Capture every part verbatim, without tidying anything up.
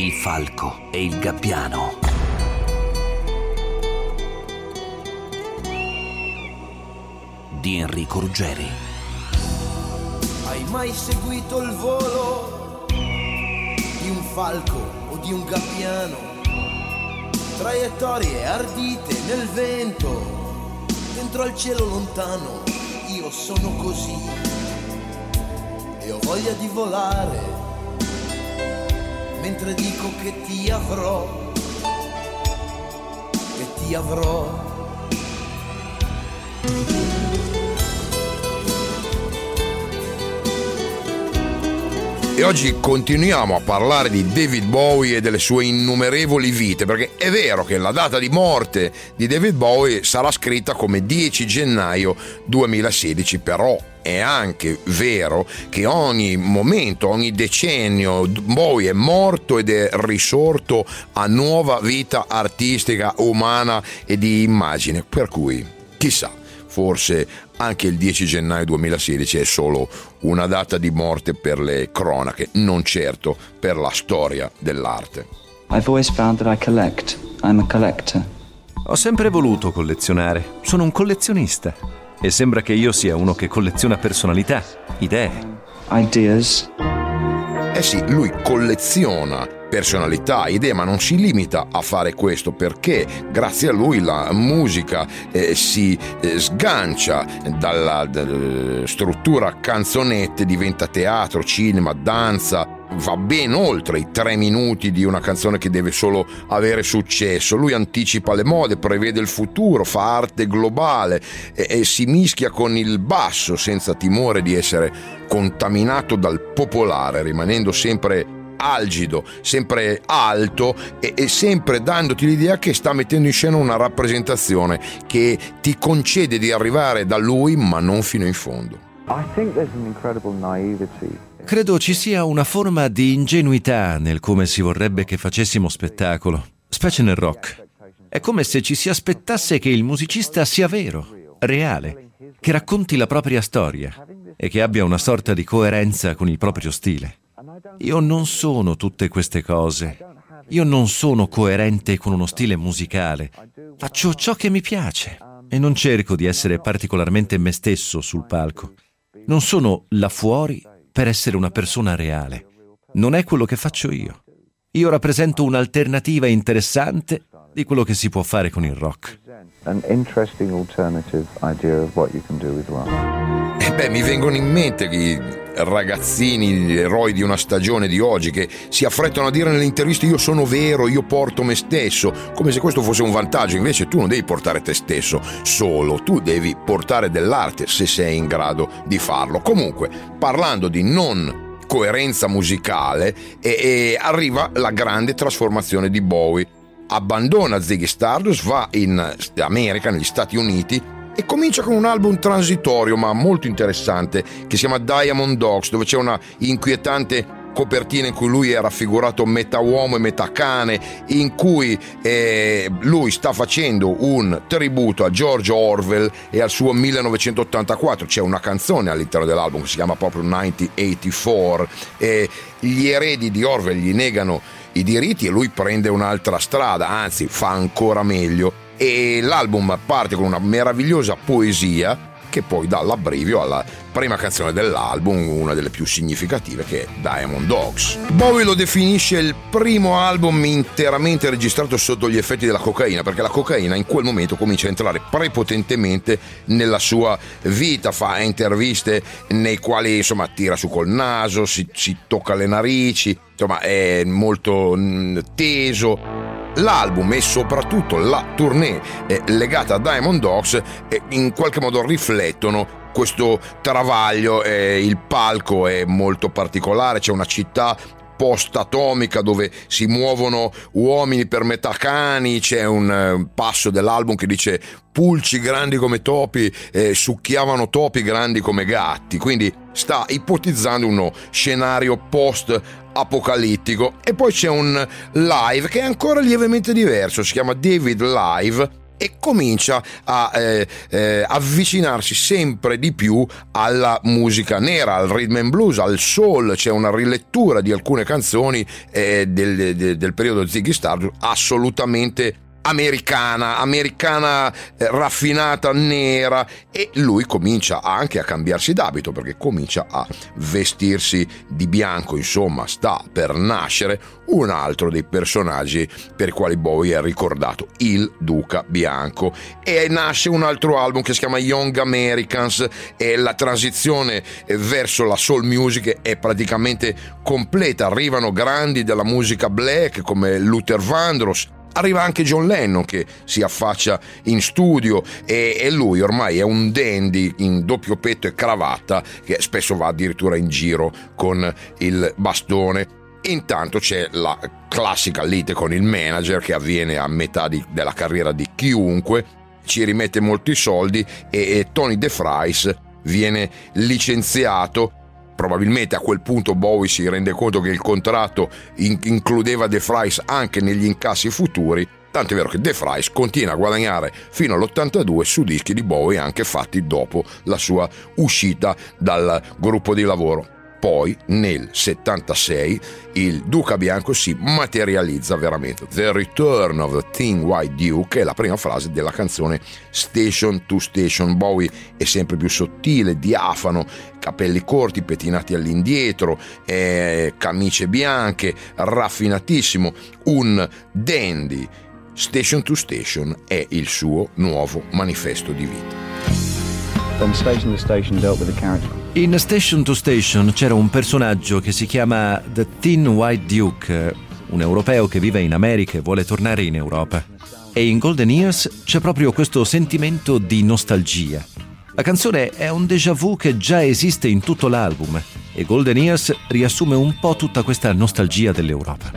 Il falco e il gabbiano. Di Enrico Ruggeri. Hai mai seguito il volo di un falco o di un gabbiano? Traiettorie ardite nel vento, dentro al cielo lontano. Io sono così e ho voglia di volare, mentre dico che ti avrò, che ti avrò. E oggi continuiamo a parlare di David Bowie e delle sue innumerevoli vite, perché è vero che la data di morte di David Bowie sarà scritta come dieci gennaio duemilasedici, però è anche vero che ogni momento, ogni decennio Bowie è morto ed è risorto a nuova vita artistica, umana e di immagine, per cui chissà, forse anche il dieci gennaio duemilasedici è solo una data di morte per le cronache, non certo per la storia dell'arte. I've always found that I collect. I'm a collector. Ho sempre voluto collezionare. Sono un collezionista. E sembra che io sia uno che colleziona personalità, idee. Ideas. Eh sì, lui colleziona personalità, idee, ma non si limita a fare questo, perché grazie a lui la musica eh, si eh, sgancia dalla, dalla struttura canzonette, diventa teatro, cinema, danza, va ben oltre i tre minuti di una canzone che deve solo avere successo. Lui anticipa le mode, prevede il futuro, fa arte globale e, e si mischia con il basso senza timore di essere contaminato dal popolare, rimanendo sempre algido, sempre alto e, e sempre dandoti l'idea che sta mettendo in scena una rappresentazione che ti concede di arrivare da lui, ma non fino in fondo. I think there's an incredible naivety. Credo ci sia una forma di ingenuità nel come si vorrebbe che facessimo spettacolo, specie nel rock. È come se ci si aspettasse che il musicista sia vero, reale, che racconti la propria storia e che abbia una sorta di coerenza con il proprio stile. Io non sono tutte queste cose. Io non sono coerente con uno stile musicale. Faccio ciò che mi piace e non cerco di essere particolarmente me stesso sul palco. Non sono là fuori per essere una persona reale. Non è quello che faccio io. Io rappresento un'alternativa interessante di quello che si può fare con il rock. An interesting alternative idea of what you can do with rock. E beh, mi vengono in mente i ragazzini, gli eroi di una stagione di oggi che si affrettano a dire nelle interviste: io sono vero, io porto me stesso, come se questo fosse un vantaggio. Invece tu non devi portare te stesso solo, tu devi portare dell'arte se sei in grado di farlo. Comunque, parlando di non coerenza musicale, e, e arriva la grande trasformazione di Bowie. Abbandona Ziggy Stardust, va in America, negli Stati Uniti, e comincia con un album transitorio ma molto interessante che si chiama Diamond Dogs, dove c'è una inquietante copertina in cui lui è raffigurato metà uomo e metà cane, in cui eh, lui sta facendo un tributo a George Orwell e al suo millenovecentottantaquattro. C'è una canzone all'interno dell'album che si chiama proprio millenovecentottantaquattro, e gli eredi di Orwell gli negano i diritti e lui prende un'altra strada, anzi fa ancora meglio, e l'album parte con una meravigliosa poesia che poi dà l'abbrivio alla prima canzone dell'album, una delle più significative, che è Diamond Dogs. Bowie lo definisce il primo album interamente registrato sotto gli effetti della cocaina, perché la cocaina in quel momento comincia a entrare prepotentemente nella sua vita. Fa interviste nei quali insomma tira su col naso, si, si tocca le narici, insomma è molto mh, teso. L'album e soprattutto la tournée eh, legata a Diamond Dogs eh, in qualche modo riflettono questo travaglio. Eh, il palco è molto particolare, c'è una città post-atomica dove si muovono uomini per metà cani, c'è un eh, passo dell'album che dice: pulci grandi come topi eh, succhiavano topi grandi come gatti, quindi sta ipotizzando uno scenario post-apocalittico. E poi c'è un live che è ancora lievemente diverso, si chiama David Live, e comincia a eh, eh, avvicinarsi sempre di più alla musica nera, al rhythm and blues, al soul. C'è una rilettura di alcune canzoni eh, del, del, del periodo Ziggy Stardust assolutamente americana, americana eh, raffinata, nera, e lui comincia anche a cambiarsi d'abito perché comincia a vestirsi di bianco. Insomma, sta per nascere un altro dei personaggi per i quali Bowie è ricordato, il Duca Bianco, e nasce un altro album che si chiama Young Americans, e la transizione verso la soul music è praticamente completa. Arrivano grandi della musica black come Luther Vandross. Arriva anche John Lennon che si affaccia in studio, e, e lui ormai è un dandy in doppio petto e cravatta che spesso va addirittura in giro con il bastone. Intanto c'è la classica lite con il manager che avviene a metà di, della carriera di chiunque, ci rimette molti soldi e, e Tony DeFries viene licenziato. Probabilmente a quel punto Bowie si rende conto che il contratto in- includeva DeFries anche negli incassi futuri, tanto è vero che DeFries continua a guadagnare fino all'ottantadue su dischi di Bowie anche fatti dopo la sua uscita dal gruppo di lavoro. Poi nel settantasei il Duca Bianco si materializza veramente. The Return of the Thin White Duke è la prima frase della canzone Station to Station. Bowie è sempre più sottile, diafano, capelli corti, pettinati all'indietro, eh, camicie bianche, raffinatissimo, un dandy. Station to Station è il suo nuovo manifesto di vita. Then Station to Station dealt with the character. In Station to Station c'era un personaggio che si chiama The Thin White Duke, un europeo che vive in America e vuole tornare in Europa. E in Golden Years c'è proprio questo sentimento di nostalgia. La canzone è un déjà vu che già esiste in tutto l'album, e Golden Years riassume un po' tutta questa nostalgia dell'Europa.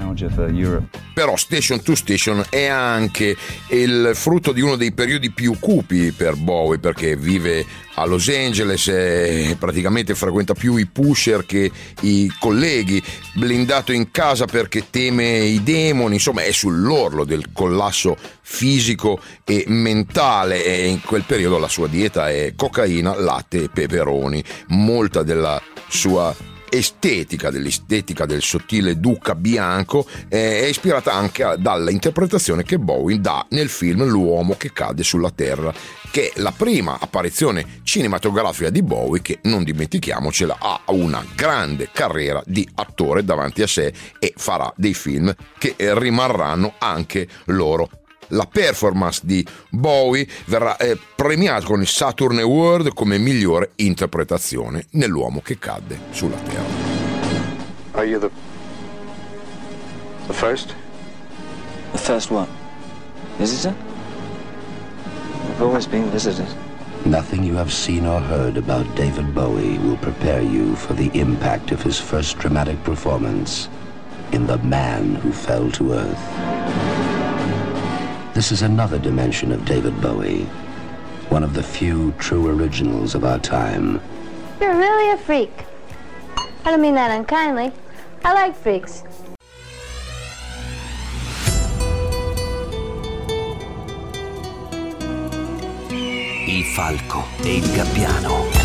Però Station to Station è anche il frutto di uno dei periodi più cupi per Bowie, perché vive a Los Angeles e praticamente frequenta più i pusher che i colleghi, blindato in casa perché teme i demoni, insomma è sull'orlo del collasso fisico e mentale, e in quel periodo la sua dieta è cocaina, latte e peperoni. Molta della sua estetica, dell'estetica del sottile Duca Bianco è ispirata anche dalla interpretazione che Bowie dà nel film L'uomo che cade sulla terra, che è la prima apparizione cinematografica di Bowie, che non dimentichiamocela ha una grande carriera di attore davanti a sé e farà dei film che rimarranno anche loro. La performance di Bowie verrà eh, premiata con il Saturn Award come migliore interpretazione nell'uomo che cadde sulla terra. Are you the the first? The first what? Visitor? I've always been visited. Nothing you have seen or heard about David Bowie will prepare you for the impact of his first dramatic performance in The Man Who Fell to Earth. This is another dimension of David Bowie, one of the few true originals of our time. You're really a freak. I don't mean that unkindly. I like freaks. Il falco e il gabbiano.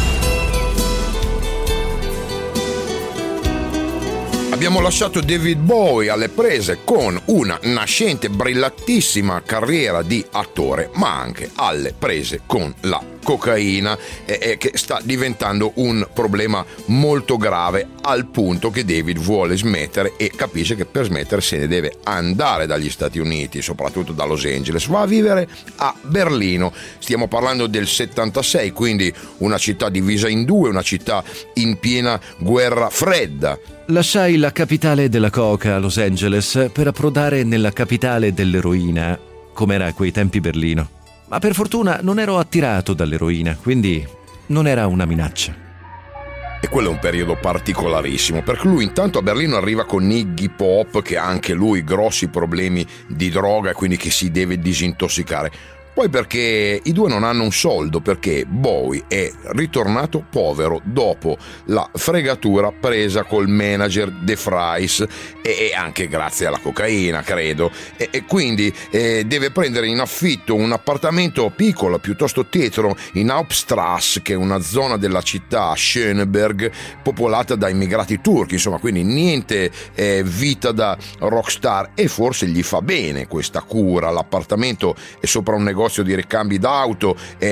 Abbiamo lasciato David Bowie alle prese con una nascente, brillantissima carriera di attore, ma anche alle prese con la cocaina, eh, che sta diventando un problema molto grave, al punto che David vuole smettere e capisce che per smettere se ne deve andare dagli Stati Uniti, soprattutto da Los Angeles. Va a vivere a Berlino. Stiamo parlando del settantasei, quindi una città divisa in due, una città in piena guerra fredda. Lasciai la capitale della coca, Los Angeles, per approdare nella capitale dell'eroina, come era a quei tempi Berlino. Ma per fortuna non ero attirato dall'eroina, quindi non era una minaccia. E quello è un periodo particolarissimo, perché lui intanto a Berlino arriva con Iggy Pop, che ha anche lui grossi problemi di droga e quindi che si deve disintossicare. Poi perché i due non hanno un soldo, perché Bowie è ritornato povero dopo la fregatura presa col manager De Fries e anche grazie alla cocaina, credo, e, e quindi eh, deve prendere in affitto un appartamento piccolo, piuttosto tetro, in Hauptstrasse, che è una zona della città Schöneberg popolata da immigrati turchi, insomma, quindi niente eh, vita da rockstar, e forse gli fa bene questa cura. L'appartamento è sopra un negozio di ricambi d'auto,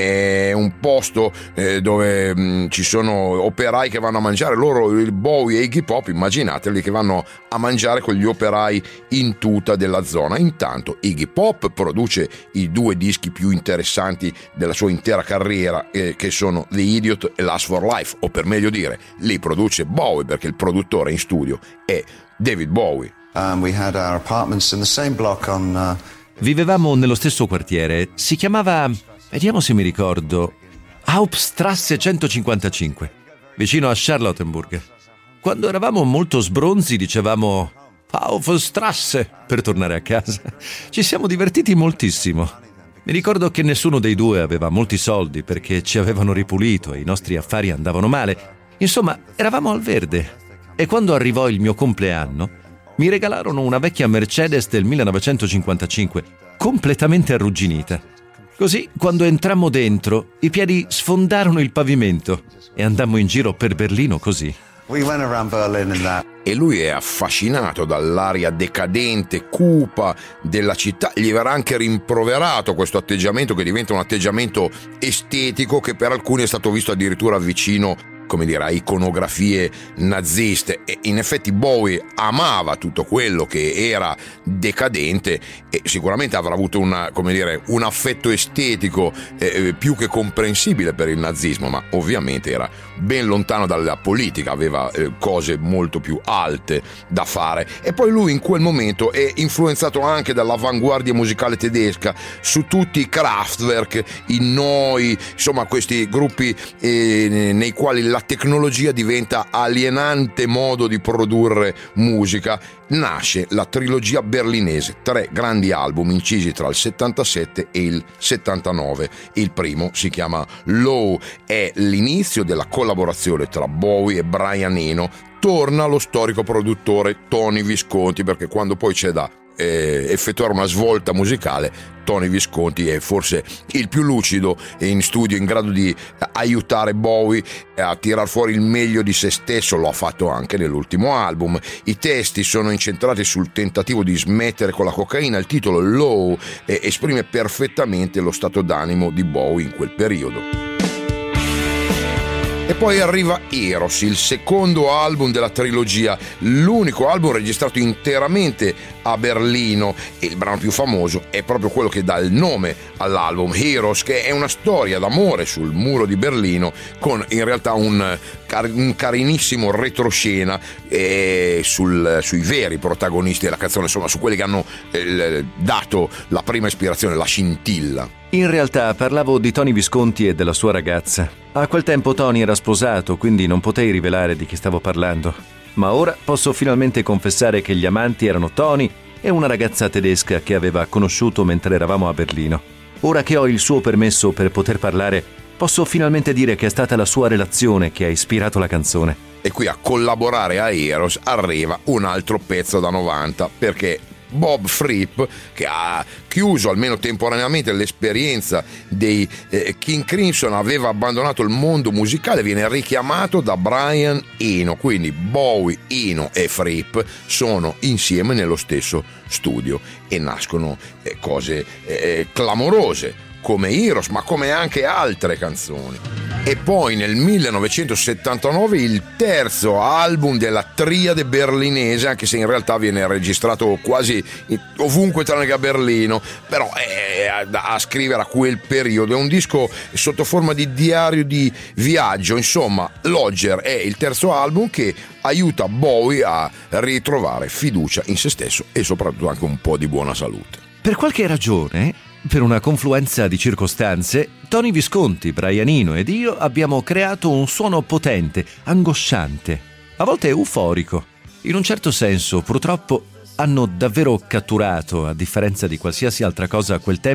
è un posto eh, dove mh, ci sono operai che vanno a mangiare, loro, il Bowie e Iggy Pop, immaginateli che vanno a mangiare con gli operai in tuta della zona. Intanto Iggy Pop produce i due dischi più interessanti della sua intera carriera, eh, che sono The Idiot e Last for Life, o per meglio dire li produce Bowie, perché il produttore in studio è David Bowie. Um, we had our apartments in the same block on uh... Vivevamo nello stesso quartiere, si chiamava, vediamo se mi ricordo, Hauptstrasse centocinquantacinque, vicino a Charlottenburg. Quando eravamo molto sbronzi dicevamo Hauptstrasse per tornare a casa. Ci siamo divertiti moltissimo. Mi ricordo che nessuno dei due aveva molti soldi perché ci avevano ripulito e i nostri affari andavano male. Insomma, eravamo al verde. E quando arrivò il mio compleanno, mi regalarono una vecchia Mercedes del millenovecentocinquantacinque, completamente arrugginita. Così, quando entrammo dentro, i piedi sfondarono il pavimento e andammo in giro per Berlino così. We went around Berlin in that. E lui è affascinato dall'aria decadente, cupa della città. Gli verrà anche rimproverato questo atteggiamento, che diventa un atteggiamento estetico che per alcuni è stato visto addirittura vicino, come dire, a iconografie naziste. E in effetti Bowie amava tutto quello che era decadente e sicuramente avrà avuto una, come dire, un affetto estetico eh, più che comprensibile per il nazismo, ma ovviamente era ben lontano dalla politica, aveva eh, cose molto più alte da fare. E poi lui in quel momento è influenzato anche dall'avanguardia musicale tedesca, su tutti i Kraftwerk, i Noi, insomma questi gruppi eh, nei quali la tecnologia diventa alienante modo di produrre musica. Nasce la trilogia berlinese, tre grandi album incisi tra il settantasette e il settantanove. Il primo si chiama Low, è l'inizio della collaborazione tra Bowie e Brian Eno. Torna lo storico produttore Tony Visconti, perché quando poi c'è da eh, effettuare una svolta musicale, Tony Visconti è forse il più lucido in studio, in grado di aiutare Bowie a tirar fuori il meglio di se stesso. Lo ha fatto anche nell'ultimo album. I testi sono incentrati sul tentativo di smettere con la cocaina. Il titolo Low eh, esprime perfettamente lo stato d'animo di Bowie in quel periodo. E poi arriva Eros, il secondo album della trilogia, l'unico album registrato interamente a Berlino, e il brano più famoso è proprio quello che dà il nome all'album, Eros, che è una storia d'amore sul muro di Berlino con in realtà un, car- un carinissimo retroscena eh, sul, sui veri protagonisti della canzone, insomma su quelli che hanno eh, dato la prima ispirazione, la scintilla. In realtà parlavo di Tony Visconti e della sua ragazza. A quel tempo Tony era sposato, quindi non potei rivelare di chi stavo parlando. Ma ora posso finalmente confessare che gli amanti erano Tony e una ragazza tedesca che aveva conosciuto mentre eravamo a Berlino. Ora che ho il suo permesso per poter parlare, posso finalmente dire che è stata la sua relazione che ha ispirato la canzone. E qui a collaborare a Eros arriva un altro pezzo da novanta, perché Bob Fripp, che ha chiuso almeno temporaneamente l'esperienza dei eh, King Crimson, aveva abbandonato il mondo musicale, viene richiamato da Brian Eno. Quindi Bowie, Eno e Fripp sono insieme nello stesso studio e nascono eh, cose eh, clamorose come Eros, ma come anche altre canzoni. E poi nel millenovecentosettantanove il terzo album della triade berlinese, anche se in realtà viene registrato quasi ovunque tranne che a Berlino, però è da scrivere a quel periodo. È un disco sotto forma di diario di viaggio, insomma Lodger è il terzo album che aiuta Bowie a ritrovare fiducia in se stesso e soprattutto anche un po' di buona salute. Per qualche ragione, per una confluenza di circostanze, Tony Visconti, Brian Eno ed io abbiamo creato un suono potente, angosciante, a volte euforico. In un certo senso, purtroppo, hanno davvero catturato, a differenza di qualsiasi altra cosa a quel tempo,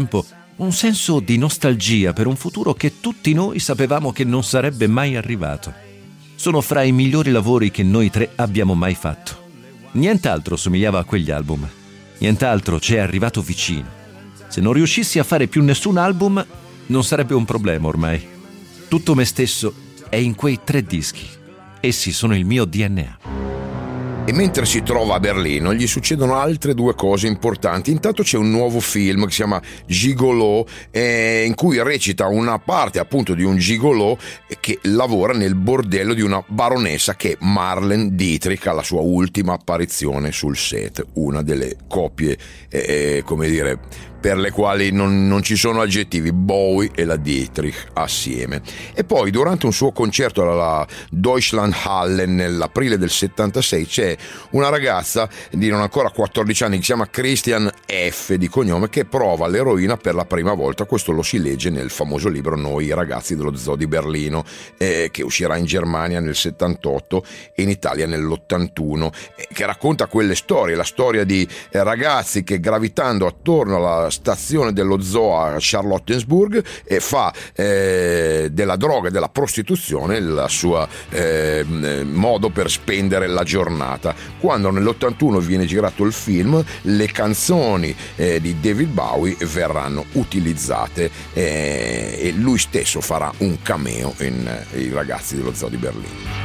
un senso di nostalgia per un futuro che tutti noi sapevamo che non sarebbe mai arrivato. Sono fra i migliori lavori che noi tre abbiamo mai fatto. Nient'altro somigliava a quegli album. Nient'altro ci è arrivato vicino. Se non riuscissi a fare più nessun album, non sarebbe un problema ormai. Tutto me stesso è in quei tre dischi. Essi sono il mio D N A. E mentre si trova a Berlino gli succedono altre due cose importanti. Intanto c'è un nuovo film che si chiama Gigolo, eh, in cui recita una parte appunto di un gigolò che lavora nel bordello di una baronessa che è Marlene Dietrich, alla sua ultima apparizione sul set. Una delle coppie, eh, come dire, per le quali non, non ci sono aggettivi, Bowie e la Dietrich assieme. E poi durante un suo concerto alla Deutschlandhalle nell'aprile del settantasei c'è una ragazza di non ancora quattordici anni che si chiama Christian F. di cognome, che prova l'eroina per la prima volta. Questo lo si legge nel famoso libro Noi ragazzi dello Zoo di Berlino, eh, che uscirà in Germania nel settantotto e in Italia nell'ottantuno, eh, che racconta quelle storie, la storia di eh, ragazzi che gravitando attorno alla stazione dello zoo a Charlottenburg e fa eh, della droga e della prostituzione il suo eh, modo per spendere la giornata. Quando nell'ottantuno viene girato il film, le canzoni eh, di David Bowie verranno utilizzate eh, e lui stesso farà un cameo in eh, I ragazzi dello zoo di Berlino.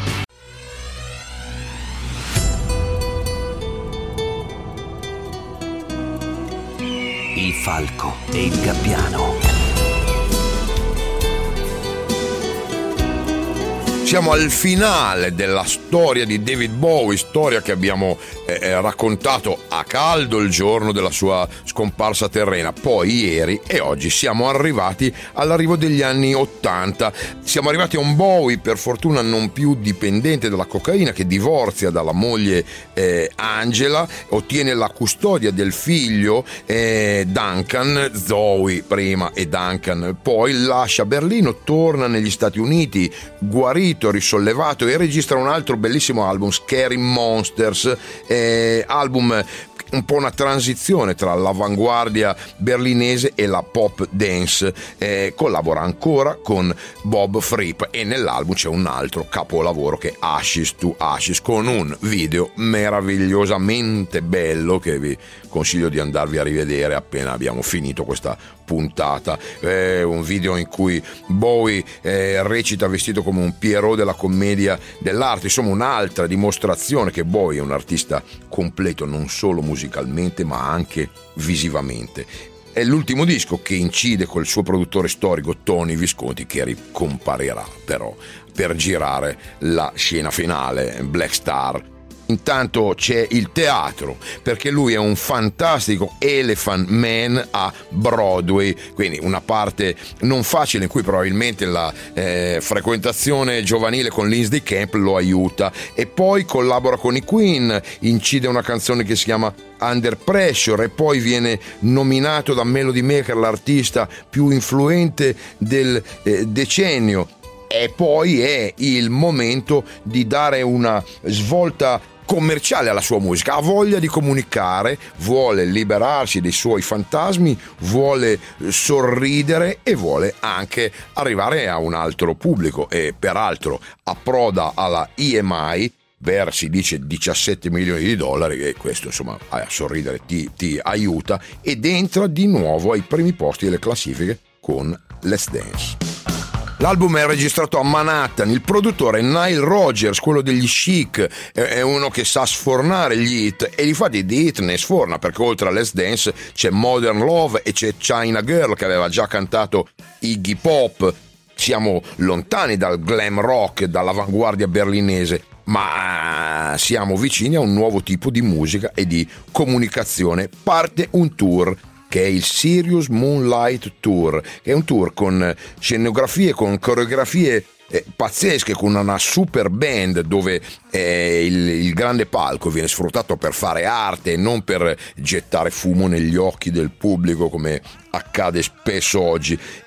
Il falco e il gabbiano. Siamo al finale della storia di David Bowie, storia che abbiamo eh, raccontato a caldo il giorno della sua scomparsa terrena, poi ieri e oggi siamo arrivati all'arrivo degli anni ottanta. Siamo arrivati a un Bowie per fortuna non più dipendente dalla cocaina, che divorzia dalla moglie eh, Angela, ottiene la custodia del figlio eh, Duncan, Zoe prima e Duncan poi, lascia Berlino, torna negli Stati Uniti guarito, risollevato, e registra un altro bellissimo album, Scary Monsters, eh, album un po' una transizione tra l'avanguardia berlinese e la pop dance. Eh, collabora ancora con Bob Fripp e nell'album c'è un altro capolavoro che è Ashes to Ashes, con un video meravigliosamente bello che vi consiglio di andarvi a rivedere appena abbiamo finito questa puntata. È un video in cui Bowie eh, recita vestito come un Pierrot della commedia dell'arte, insomma un'altra dimostrazione che Bowie è un artista completo non solo musicalmente ma anche visivamente. È l'ultimo disco che incide col suo produttore storico Tony Visconti, che ricomparirà però per girare la scena finale, Black Star. Intanto c'è il teatro, perché lui è un fantastico Elephant Man a Broadway, quindi una parte non facile in cui probabilmente la eh, frequentazione giovanile con Lindsay Camp lo aiuta, e poi collabora con i Queen, incide una canzone che si chiama Under Pressure e poi viene nominato da Melody Maker l'artista più influente del eh, decennio. E poi è il momento di dare una svolta commerciale alla sua musica, ha voglia di comunicare, vuole liberarsi dei suoi fantasmi, vuole sorridere e vuole anche arrivare a un altro pubblico, e peraltro approda alla E M I per, si dice, diciassette milioni di dollari, e questo insomma a sorridere ti, ti aiuta, ed entra di nuovo ai primi posti delle classifiche con Let's Dance. L'album è registrato a Manhattan, il produttore è Nile Rodgers, quello degli Chic, è uno che sa sfornare gli hit, e difatti di hit ne sforna, perché oltre a Let's Dance c'è Modern Love e c'è China Girl che aveva già cantato Iggy Pop. Siamo lontani dal glam rock, dall'avanguardia berlinese, ma siamo vicini a un nuovo tipo di musica e di comunicazione. Parte un tour che è il Sirius Moonlight Tour, che è un tour con scenografie, con coreografie eh, pazzesche, con una super band dove eh, il, il grande palco viene sfruttato per fare arte e non per gettare fumo negli occhi del pubblico come accade spesso oggi.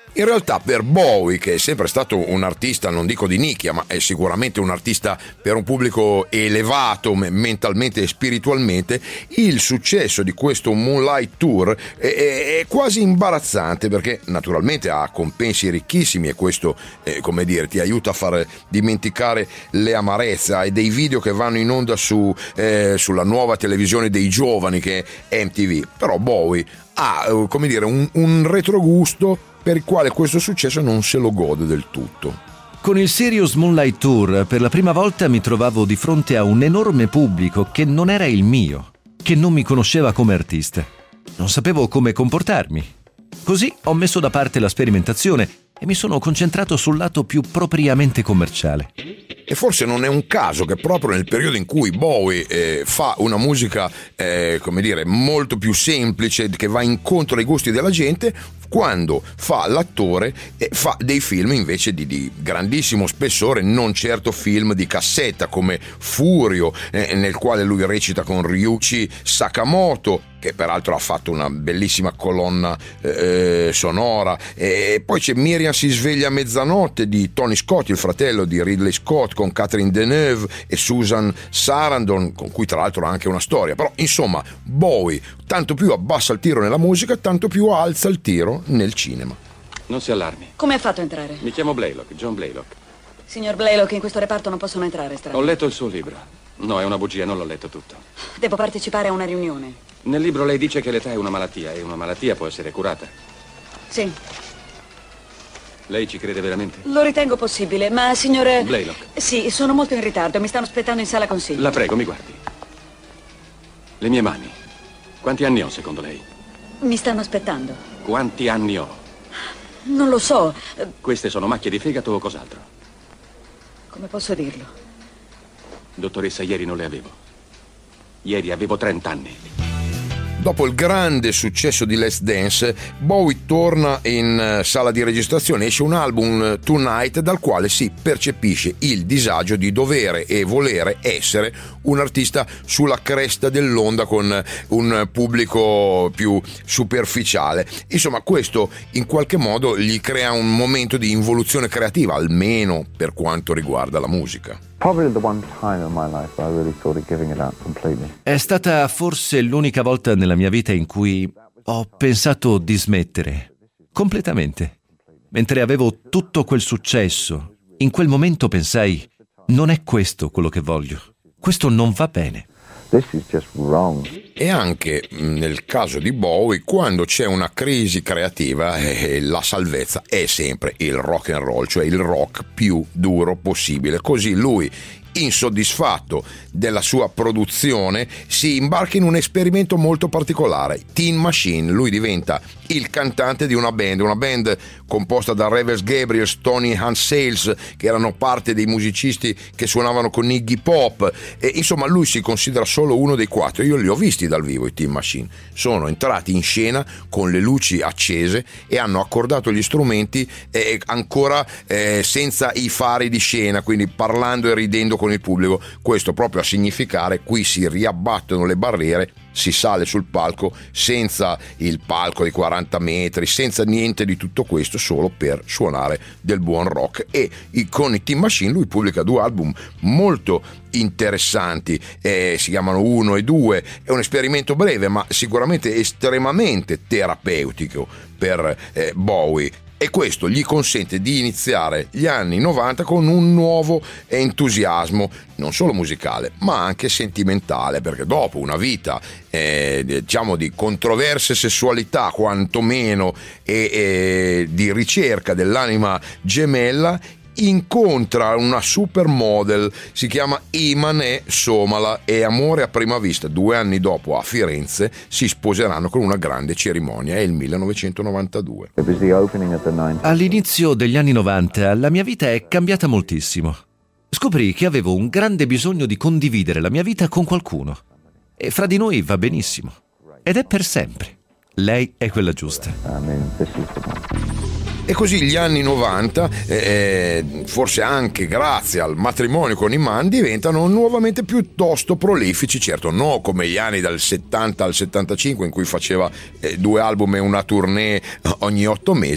In realtà per Bowie, che è sempre stato un artista, non dico di nicchia, ma è sicuramente un artista per un pubblico elevato mentalmente e spiritualmente, il successo di questo Moonlight Tour è, è, è quasi imbarazzante, perché naturalmente ha compensi ricchissimi e questo, eh, come dire, ti aiuta a far dimenticare le amarezze. Hai dei video che vanno in onda su, eh, sulla nuova televisione dei giovani che è M T V, però Bowie ha, come dire, un, un retrogusto per il quale questo successo non se lo gode del tutto. Con il Serious Moonlight Tour per la prima volta mi trovavo di fronte a un enorme pubblico che non era il mio, che non mi conosceva come artista. Non sapevo come comportarmi. Così ho messo da parte la sperimentazione e mi sono concentrato sul lato più propriamente commerciale. E forse non è un caso che proprio nel periodo in cui Bowie eh, fa una musica, eh, come dire, molto più semplice, che va incontro ai gusti della gente, quando fa l'attore eh, fa dei film invece di, di grandissimo spessore, non certo film di cassetta come Furio, eh, nel quale lui recita con Ryuichi Sakamoto, che peraltro ha fatto una bellissima colonna eh, sonora, e poi c'è Miriam si sveglia a mezzanotte di Tony Scott, il fratello di Ridley Scott, con Catherine Deneuve e Susan Sarandon, con cui tra l'altro ha anche una storia. Però insomma Bowie tanto più abbassa il tiro nella musica, tanto più alza il tiro nel cinema. Non si allarmi. Come ha fatto a entrare? Mi chiamo Blaylock, John Blaylock. Signor Blaylock, in questo reparto non possono entrare stranieri. Ho letto il suo libro. No, è una bugia, non l'ho letto tutto. Devo partecipare a una riunione. Nel libro lei dice che l'età è una malattia e una malattia può essere curata. Sì. Lei ci crede veramente? Lo ritengo possibile, ma signore... Blaylock. Sì, sono molto in ritardo, mi stanno aspettando in sala consiglio. La prego, mi guardi. Le mie mani. Quanti anni ho, secondo lei? Mi stanno aspettando. Quanti anni ho? Non lo so. Queste sono macchie di fegato o cos'altro? Come posso dirlo? Dottoressa, ieri non le avevo. Ieri avevo trenta anni. Dopo il grande successo di Let's Dance, Bowie torna in sala di registrazione, esce un album Tonight dal quale si percepisce il disagio di dovere e volere essere un artista sulla cresta dell'onda con un pubblico più superficiale. Insomma, questo in qualche modo gli crea un momento di involuzione creativa, almeno per quanto riguarda la musica. Probably the one time in my life I really thought of giving it up completely. È stata forse l'unica volta nella mia vita in cui ho pensato di smettere completamente. Mentre avevo tutto quel successo, in quel momento pensai: non è questo quello che voglio. Questo non va bene. This is just wrong. E anche nel caso di Bowie, quando c'è una crisi creativa, eh, la salvezza è sempre il rock and roll, cioè il rock più duro possibile. Così lui, insoddisfatto della sua produzione, si imbarca in un esperimento molto particolare. Tin Machine, lui diventa il cantante di una band, una band composta da Revers Gabriels, Tony Hansales, che erano parte dei musicisti che suonavano con Iggy Pop, e insomma lui si considera solo uno dei quattro. Io li ho visti dal vivo i Tin Machine, sono entrati in scena con le luci accese e hanno accordato gli strumenti eh, ancora eh, senza i fari di scena, quindi parlando e ridendo con il pubblico. Questo proprio a significare: qui si riabbattono le barriere, si sale sul palco senza il palco di quaranta metri, senza niente di tutto questo, solo per suonare del buon rock. E con i Tin Machine lui pubblica due album molto interessanti, eh, si chiamano Uno e Due. È un esperimento breve ma sicuramente estremamente terapeutico per eh, Bowie, e questo gli consente di iniziare gli anni novanta con un nuovo entusiasmo, non solo musicale ma anche sentimentale, perché dopo una vita eh, diciamo di controverse sessualità quantomeno e, e di ricerca dell'anima gemella, incontra una supermodel, si chiama Iman Somala, e amore a prima vista. Due anni dopo a Firenze si sposeranno con una grande cerimonia. È il millenovecentonovantadue. All'inizio degli anni novanta la mia vita è cambiata moltissimo. Scoprì che avevo un grande bisogno di condividere la mia vita con qualcuno, e fra di noi va benissimo, ed è per sempre. Lei è quella giusta. E così gli anni novanta, eh, forse anche grazie al matrimonio con Iman, diventano nuovamente piuttosto prolifici. Certo, non come gli anni dal settanta al settantacinque, in cui faceva eh, due album e una tournée ogni otto mesi,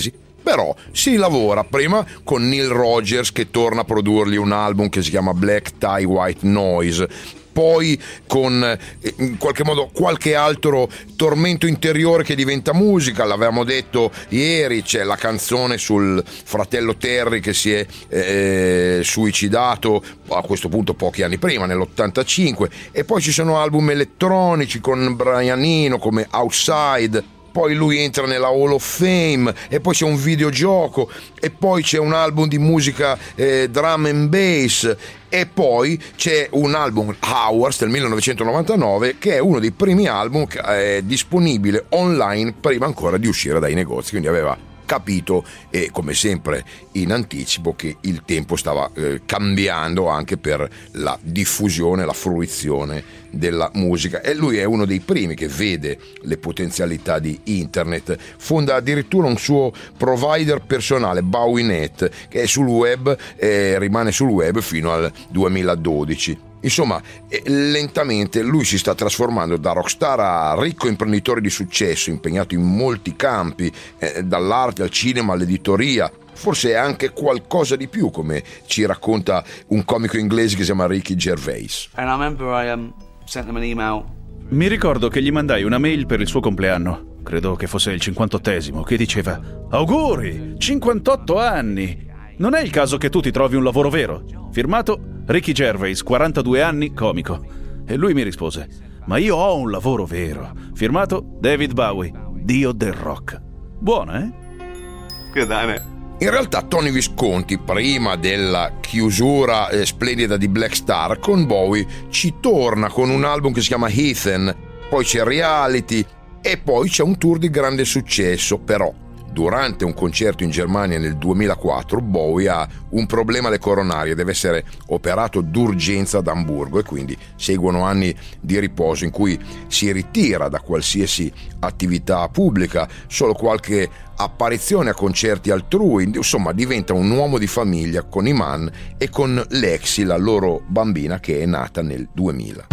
Però si lavora prima con Neil Rogers, che torna a produrgli un album che si chiama Black Tie White Noise, poi con in qualche modo qualche altro tormento interiore che diventa musica. L'avevamo detto ieri, c'è la canzone sul fratello Terry che si è eh, suicidato a questo punto pochi anni prima, nell'ottantacinque, e poi ci sono album elettronici con Brian Eno come Outside. Poi lui entra nella Hall of Fame, e poi c'è un videogioco, e poi c'è un album di musica eh, drum and bass, e poi c'è un album, Hours, del millenovecentonovantanove, che è uno dei primi album che è disponibile online prima ancora di uscire dai negozi, quindi aveva capito, e come sempre in anticipo, che il tempo stava eh, cambiando anche per la diffusione, la fruizione della musica, e lui è uno dei primi che vede le potenzialità di internet. Fonda addirittura un suo provider personale, BowieNet, che è sul web e rimane sul web fino al duemiladodici. Insomma, lentamente lui si sta trasformando da rockstar a ricco imprenditore di successo, impegnato in molti campi, eh, dall'arte al cinema all'editoria, forse anche qualcosa di più, come ci racconta un comico inglese che si chiama Ricky Gervais. And I remember I um, sent them an email. Mi ricordo che gli mandai una mail per il suo compleanno, credo che fosse il cinquantottesimo, che diceva: auguri, cinquantotto anni! Non è il caso che tu ti trovi un lavoro vero? Firmato Ricky Gervais, quarantadue anni, comico. E lui mi rispose: ma io ho un lavoro vero. Firmato David Bowie, dio del rock. Buona, eh? Good, isn't it? In realtà Tony Visconti, prima della chiusura eh, splendida di Black Star, con Bowie ci torna con un album che si chiama Heathen, poi c'è Reality, e poi c'è un tour di grande successo. Però durante un concerto in Germania nel duemilaquattro Bowie ha un problema alle coronarie, deve essere operato d'urgenza ad Amburgo, e quindi seguono anni di riposo in cui si ritira da qualsiasi attività pubblica, solo qualche apparizione a concerti altrui. Insomma, diventa un uomo di famiglia con Iman e con Lexi, la loro bambina, che è nata nel duemila.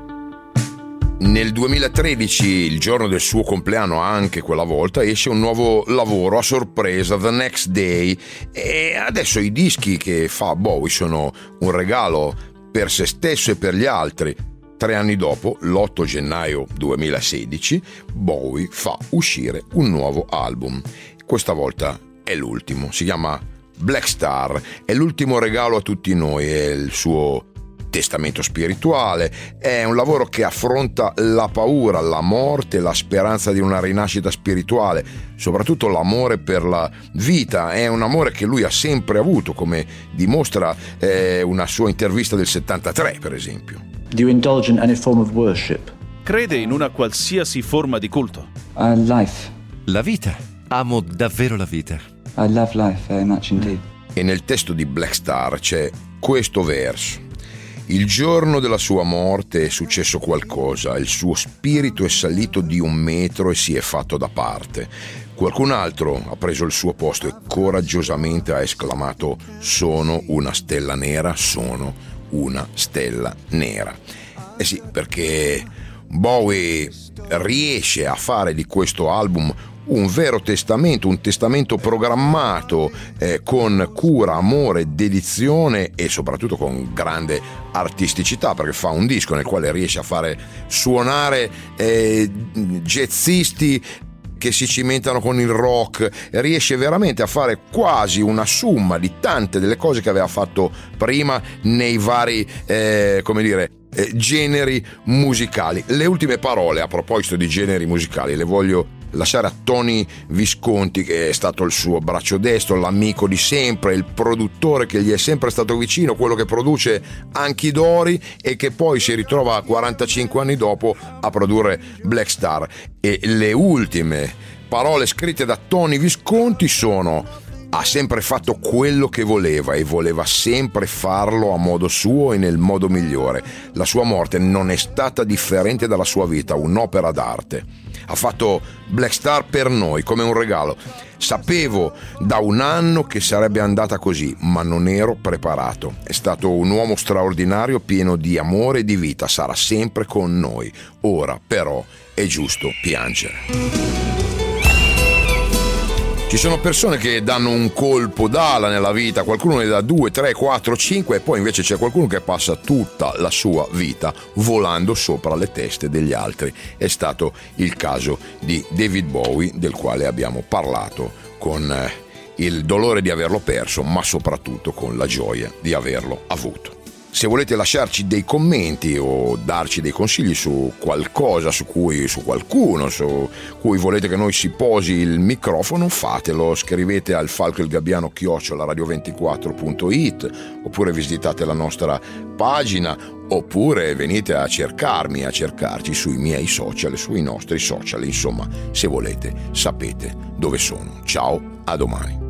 Nel duemilatredici, il giorno del suo compleanno, anche quella volta, esce un nuovo lavoro a sorpresa, The Next Day, e adesso i dischi che fa Bowie sono un regalo per se stesso e per gli altri. Tre anni dopo, l'otto gennaio duemilasedici, Bowie fa uscire un nuovo album. Questa volta è l'ultimo, si chiama Black Star, è l'ultimo regalo a tutti noi, è il suo testamento spirituale. È un lavoro che affronta la paura, la morte, la speranza di una rinascita spirituale, soprattutto l'amore per la vita. È un amore che lui ha sempre avuto, come dimostra eh, una sua intervista del settantatré, per esempio. Do you indulge in any form of worship? Crede in una qualsiasi forma di culto? Uh, life. La vita. Amo davvero la vita. I love life very much indeed. E nel testo di Black Star c'è questo verso: il giorno della sua morte è successo qualcosa, il suo spirito è salito di un metro e si è fatto da parte. Qualcun altro ha preso il suo posto e coraggiosamente ha esclamato: sono una stella nera, sono una stella nera. Eh sì, perché Bowie riesce a fare di questo album un vero testamento, un testamento programmato eh, con cura, amore, dedizione e soprattutto con grande artisticità, perché fa un disco nel quale riesce a fare suonare eh, jazzisti che si cimentano con il rock, riesce veramente a fare quasi una somma di tante delle cose che aveva fatto prima nei vari, eh, come dire, eh, generi musicali. Le ultime parole a proposito di generi musicali le voglio lasciare a Tony Visconti, che è stato il suo braccio destro, l'amico di sempre, il produttore che gli è sempre stato vicino, quello che produce Anchi d'Ori e che poi si ritrova quarantacinque anni dopo a produrre Black Star. E le ultime parole scritte da Tony Visconti sono: ha sempre fatto quello che voleva e voleva sempre farlo a modo suo e nel modo migliore. La sua morte non è stata differente dalla sua vita, un'opera d'arte. Ha fatto Black Star per noi come un regalo. Sapevo da un anno che sarebbe andata così, ma non ero preparato. È stato un uomo straordinario, pieno di amore e di vita. Sarà sempre con noi. Ora però è giusto piangere. Ci Ci sono persone che danno un colpo d'ala nella vita, qualcuno ne dà due, tre, quattro, cinque, e poi invece c'è qualcuno che passa tutta la sua vita volando sopra le teste degli altri. È stato il caso di David Bowie, del quale abbiamo parlato con il dolore di averlo perso, ma soprattutto con la gioia di averlo avuto. Se volete lasciarci dei commenti o darci dei consigli su qualcosa, su cui, su qualcuno, su cui volete che noi si posi il microfono, fatelo, scrivete al falco il gabbiano chiocciola radio ventiquattro punto it, oppure visitate la nostra pagina, oppure venite a cercarmi, a cercarci sui miei social, sui nostri social, insomma, se volete sapete dove sono. Ciao, a domani.